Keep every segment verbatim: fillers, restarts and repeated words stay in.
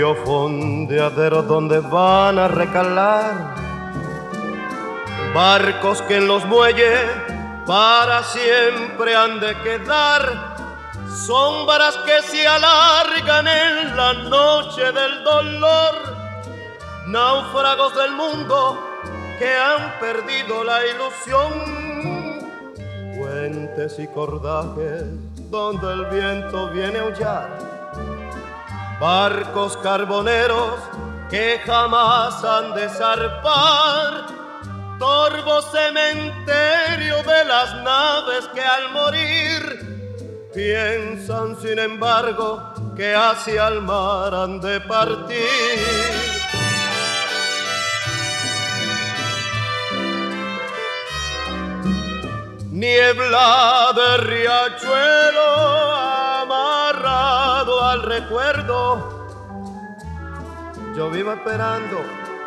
bello fondeadero donde van a recalar barcos que en los muelles para siempre han de quedar, sombras que se alargan en la noche del dolor, náufragos del mundo que han perdido la ilusión, puentes y cordajes donde el viento viene a aullar, barcos carboneros que jamás han de zarpar, torvo cementerio de las naves que al morir piensan sin embargo que hacia el mar han de partir. Niebla de riachuelo amarrado al recuerdo, yo vivo esperando.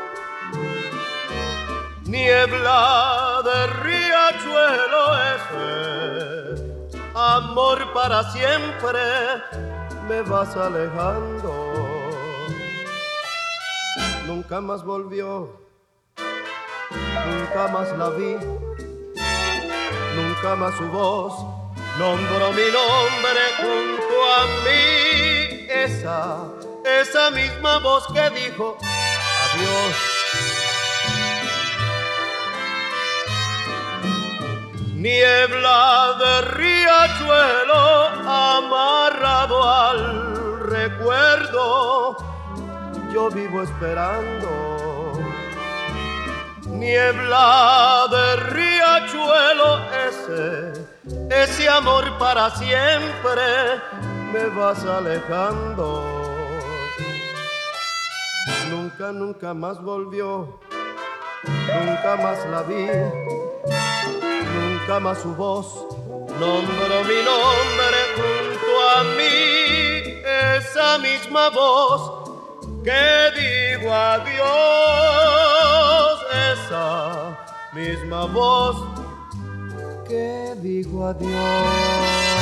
Niebla de riachuelo ese, amor para siempre, me vas alejando. Nunca más volvió, nunca más la vi, nunca más su voz nombró mi nombre junto a mí. Esa, esa misma voz que dijo adiós. Niebla de riachuelo amarrado al recuerdo, yo vivo esperando. Niebla de riachuelo ese, ese amor para siempre, me vas alejando. Nunca, nunca más volvió, nunca más la vi, nunca más su voz nombró mi nombre junto a mí. Esa misma voz que digo adiós, esa misma voz que digo adiós.